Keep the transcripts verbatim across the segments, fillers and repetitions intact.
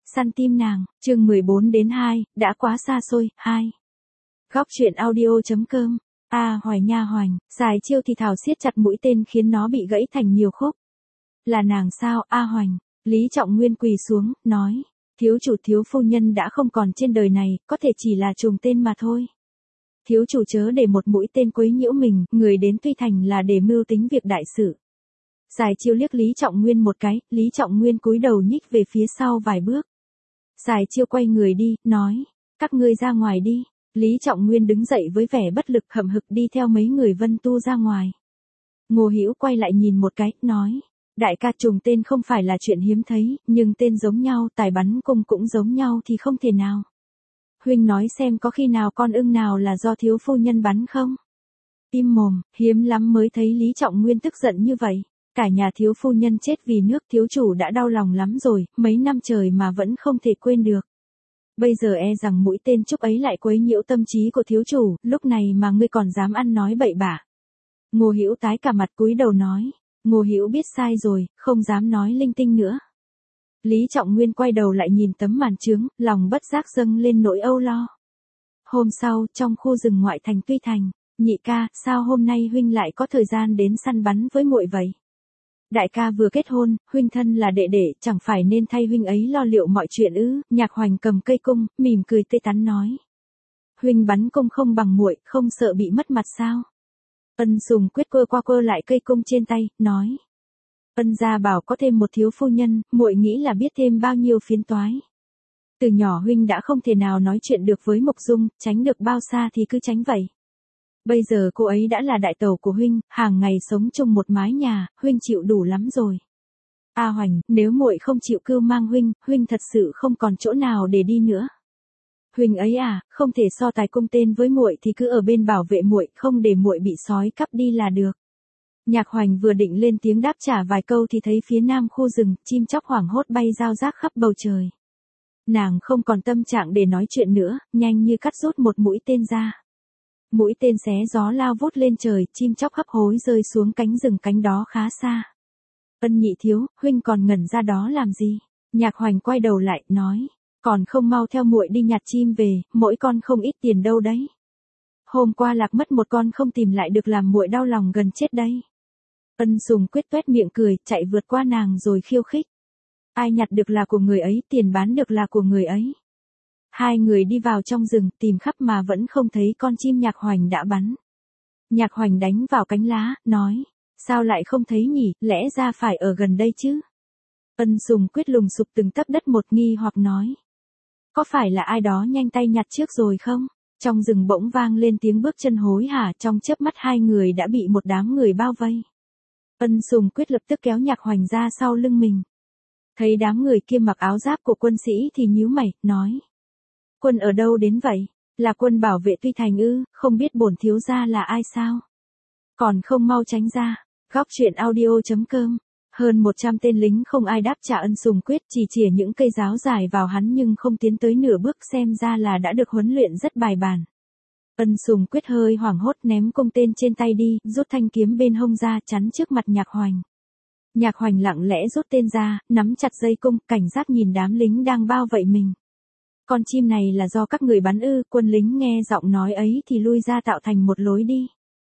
săn tim nàng, chương mười bốn đến hai, đã quá xa xôi, hai. Góc truyện audio.com, A Hoài nha hoành, Giải Chiêu thì thào siết chặt mũi tên khiến nó bị gãy thành nhiều khúc. Là nàng sao, A Hoành? Lý Trọng Nguyên quỳ xuống, nói, thiếu chủ thiếu phu nhân đã không còn trên đời này, có thể chỉ là trùng tên mà thôi. Thiếu chủ chớ để một mũi tên quấy nhiễu mình, người đến Tuy Thành là để mưu tính việc đại sự. Giải Chiêu liếc Lý Trọng Nguyên một cái, Lý Trọng Nguyên cúi đầu nhích về phía sau vài bước. Giải Chiêu quay người đi, nói, các ngươi ra ngoài đi. Lý Trọng Nguyên đứng dậy với vẻ bất lực hậm hực đi theo mấy người Vân Tu ra ngoài. Ngô Hữu quay lại nhìn một cái, nói, đại ca trùng tên không phải là chuyện hiếm thấy, nhưng tên giống nhau, tài bắn cung cũng giống nhau thì không thể nào. Huynh nói xem có khi nào con ưng nào là do thiếu phu nhân bắn không? Im mồm, hiếm lắm mới thấy Lý Trọng Nguyên tức giận như vậy. Cả nhà thiếu phu nhân chết vì nước, thiếu chủ đã đau lòng lắm rồi, mấy năm trời mà vẫn không thể quên được. Bây giờ e rằng mũi tên trúc ấy lại quấy nhiễu tâm trí của thiếu chủ, lúc này mà ngươi còn dám ăn nói bậy bạ. Ngô Hữu tái cả mặt cúi đầu nói, Ngô Hữu biết sai rồi, không dám nói linh tinh nữa. Lý Trọng Nguyên quay đầu lại nhìn tấm màn trướng, lòng bất giác dâng lên nỗi âu lo. Hôm sau, trong khu rừng ngoại thành Tuy Thành, nhị ca, sao hôm nay huynh lại có thời gian đến săn bắn với muội vậy? Đại ca vừa kết hôn, huynh thân là đệ đệ, chẳng phải nên thay huynh ấy lo liệu mọi chuyện ư? Nhạc Hoành cầm cây cung, mỉm cười tươi tắn nói. Huynh bắn cung không bằng muội, không sợ bị mất mặt sao? Ân Sùng Quyết quơ qua quơ lại cây cung trên tay, nói. Ân gia bảo có thêm một thiếu phu nhân, muội nghĩ là biết thêm bao nhiêu phiền toái. Từ nhỏ huynh đã không thể nào nói chuyện được với Mộc Dung, tránh được bao xa thì cứ tránh vậy. Bây giờ cô ấy đã là đại tẩu của huynh, hàng ngày sống chung một mái nhà, huynh chịu đủ lắm rồi. A Hoành, nếu muội không chịu cưu mang huynh, huynh thật sự không còn chỗ nào để đi nữa. Huynh ấy à, không thể so tài cung tên với muội thì cứ ở bên bảo vệ muội, không để muội bị sói cắp đi là được. Nhạc Hoành vừa định lên tiếng đáp trả vài câu thì thấy phía nam khu rừng, chim chóc hoảng hốt bay rao rác khắp bầu trời. Nàng không còn tâm trạng để nói chuyện nữa, nhanh như cắt rút một mũi tên ra. Mũi tên xé gió lao vút lên trời, chim chóc hấp hối rơi xuống cánh rừng cánh đó khá xa. Ân nhị thiếu, huynh còn ngẩn ra đó làm gì? Nhạc Hoành quay đầu lại, nói, còn không mau theo muội đi nhặt chim về, mỗi con không ít tiền đâu đấy. Hôm qua lạc mất một con không tìm lại được làm muội đau lòng gần chết đây. Ân Sùng Quyết toét miệng cười, chạy vượt qua nàng rồi khiêu khích. Ai nhặt được là của người ấy, tiền bán được là của người ấy. Hai người đi vào trong rừng, tìm khắp mà vẫn không thấy con chim Nhạc Hoành đã bắn. Nhạc Hoành đánh vào cánh lá, nói, sao lại không thấy nhỉ, lẽ ra phải ở gần đây chứ. Ân Sùng Quyết lùng sục từng tấc đất một nghi hoặc nói. Có phải là ai đó nhanh tay nhặt trước rồi không? Trong rừng bỗng vang lên tiếng bước chân hối hả, trong chớp mắt hai người đã bị một đám người bao vây. Ân Sùng Quyết lập tức kéo Nhạc Hoành ra sau lưng mình. Thấy đám người kia mặc áo giáp của quân sĩ thì nhíu mày, nói. Quân ở đâu đến vậy? Là quân bảo vệ Tuy Thành ư, không biết bổn thiếu gia là ai sao? Còn không mau tránh ra. Góc truyện audio.com. Hơn một trăm tên lính không ai đáp trả Ân Sùng Quyết, chỉ chỉa những cây giáo dài vào hắn nhưng không tiến tới nửa bước, xem ra là đã được huấn luyện rất bài bản. Ân Sùng Quyết hơi hoảng hốt ném cung tên trên tay đi, rút thanh kiếm bên hông ra chắn trước mặt Nhạc Hoành. Nhạc Hoành lặng lẽ rút tên ra, nắm chặt dây cung, cảnh giác nhìn đám lính đang bao vây mình. Con chim này là do các người bắn ư? Quân lính nghe giọng nói ấy thì lui ra tạo thành một lối đi.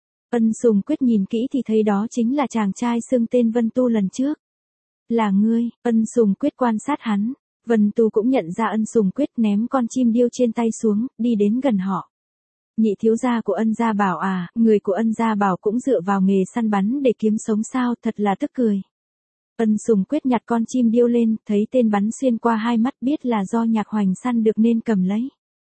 Ân Sùng Quyết nhìn kỹ thì thấy đó chính là chàng trai xưng tên Vân Tu lần trước. Là ngươi? Ân Sùng Quyết quan sát hắn. Vân Tu cũng nhận ra Ân Sùng Quyết, ném con chim điêu trên tay xuống, đi đến gần họ. Nhị thiếu gia của Ân gia bảo à, người của Ân gia bảo cũng dựa vào nghề săn bắn để kiếm sống sao, thật là tức cười. Ân Sùng Quyết nhặt con chim điêu lên, thấy tên bắn xuyên qua hai mắt, biết là do Nhạc Hoành săn được nên cầm lấy.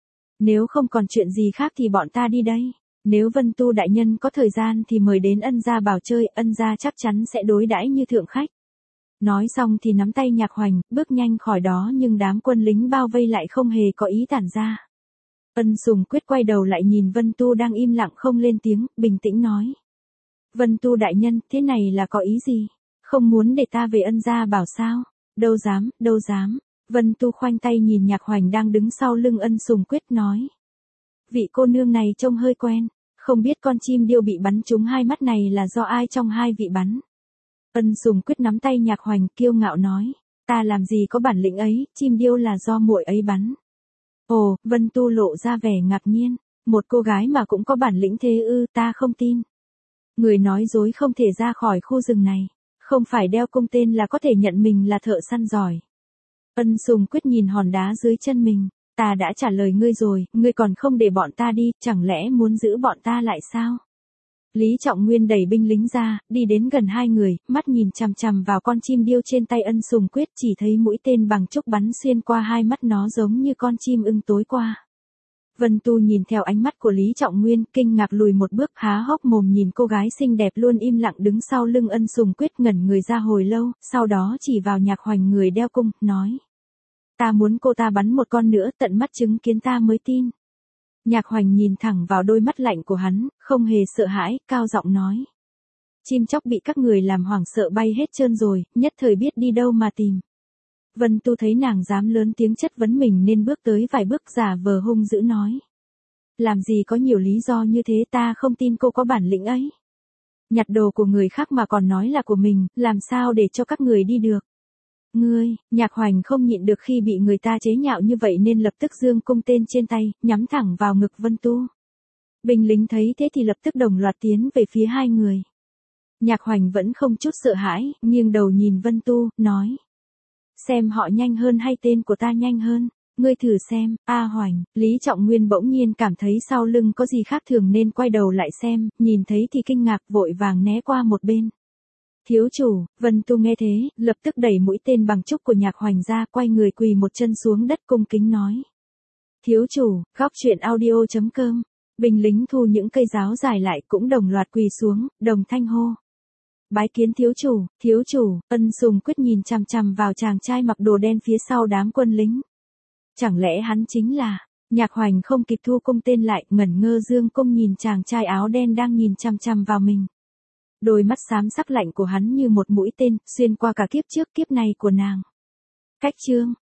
Nếu không còn chuyện gì khác thì bọn ta đi đây. Nếu Vân Tu đại nhân có thời gian thì mời đến Ân gia bảo chơi, Ân gia chắc chắn sẽ đối đãi như thượng khách. Nói xong thì nắm tay Nhạc Hoành, bước nhanh khỏi đó nhưng đám quân lính bao vây lại không hề có ý tản ra. Ân Sùng Quyết quay đầu lại nhìn Vân Tu đang im lặng không lên tiếng, bình tĩnh nói. Vân Tu đại nhân, thế này là có ý gì? Không muốn để ta về Ân gia bảo sao? Đâu dám, đâu dám. Vân Tu khoanh tay nhìn Nhạc Hoành đang đứng sau lưng Ân Sùng Quyết, nói. Vị cô nương này trông hơi quen, không biết con chim điêu bị bắn trúng hai mắt này là do ai trong hai vị bắn. Ân Sùng Quyết nắm tay Nhạc Hoành, kiêu ngạo nói. Ta làm gì có bản lĩnh ấy, chim điêu là do muội ấy bắn. Ồ, Vân Tu lộ ra vẻ ngạc nhiên. Một cô gái mà cũng có bản lĩnh thế ư, ta không tin. Người nói dối không thể ra khỏi khu rừng này. Không phải đeo cung tên là có thể nhận mình là thợ săn giỏi. Ân Sùng Quyết nhìn hòn đá dưới chân mình. Ta đã trả lời ngươi rồi, ngươi còn không để bọn ta đi, chẳng lẽ muốn giữ bọn ta lại sao? Lý Trọng Nguyên đẩy binh lính ra, đi đến gần hai người, mắt nhìn chằm chằm vào con chim điêu trên tay Ân Sùng Quyết, chỉ thấy mũi tên bằng trúc bắn xuyên qua hai mắt nó giống như con chim ưng tối qua. Vân Tu nhìn theo ánh mắt của Lý Trọng Nguyên, kinh ngạc lùi một bước, há hốc mồm nhìn cô gái xinh đẹp luôn im lặng đứng sau lưng Ân Sùng Quyết, ngẩn người ra hồi lâu, sau đó chỉ vào Nhạc Hoành người đeo cung, nói. Ta muốn cô ta bắn một con nữa, tận mắt chứng kiến ta mới tin. Nhạc Hoành nhìn thẳng vào đôi mắt lạnh của hắn, không hề sợ hãi, cao giọng nói. Chim chóc bị các người làm hoảng sợ bay hết trơn rồi, nhất thời biết đi đâu mà tìm. Vân Tu thấy nàng dám lớn tiếng chất vấn mình nên bước tới vài bước giả vờ hung dữ nói. Làm gì có nhiều lý do như thế, ta không tin cô có bản lĩnh ấy. Nhặt đồ của người khác mà còn nói là của mình, làm sao để cho các người đi được. Ngươi, Nhạc Hoành không nhịn được khi bị người ta chế nhạo như vậy nên lập tức giương cung tên trên tay, nhắm thẳng vào ngực Vân Tu. Binh lính thấy thế thì lập tức đồng loạt tiến về phía hai người. Nhạc Hoành vẫn không chút sợ hãi, nghiêng đầu nhìn Vân Tu, nói. Xem họ nhanh hơn hay tên của ta nhanh hơn, ngươi thử xem. A Hoành, Lý Trọng Nguyên bỗng nhiên cảm thấy sau lưng có gì khác thường nên quay đầu lại xem, nhìn thấy thì kinh ngạc vội vàng né qua một bên. Thiếu chủ, Vân Tu nghe thế, lập tức đẩy mũi tên bằng trúc của Nhạc Hoành ra, quay người quỳ một chân xuống đất cung kính nói. Thiếu chủ, góc truyện audio chấm com. Binh lính thu những cây giáo dài lại cũng đồng loạt quỳ xuống, đồng thanh hô. Bái kiến thiếu chủ, thiếu chủ. Ân Sùng Quyết nhìn chằm chằm vào chàng trai mặc đồ đen phía sau đám quân lính. Chẳng lẽ hắn chính là. Nhạc Hoành không kịp thu cung tên lại, ngẩn ngơ dương cung nhìn chàng trai áo đen đang nhìn chằm chằm vào mình. Đôi mắt xám sắc lạnh của hắn như một mũi tên, xuyên qua cả kiếp trước kiếp này của nàng. Cách chương.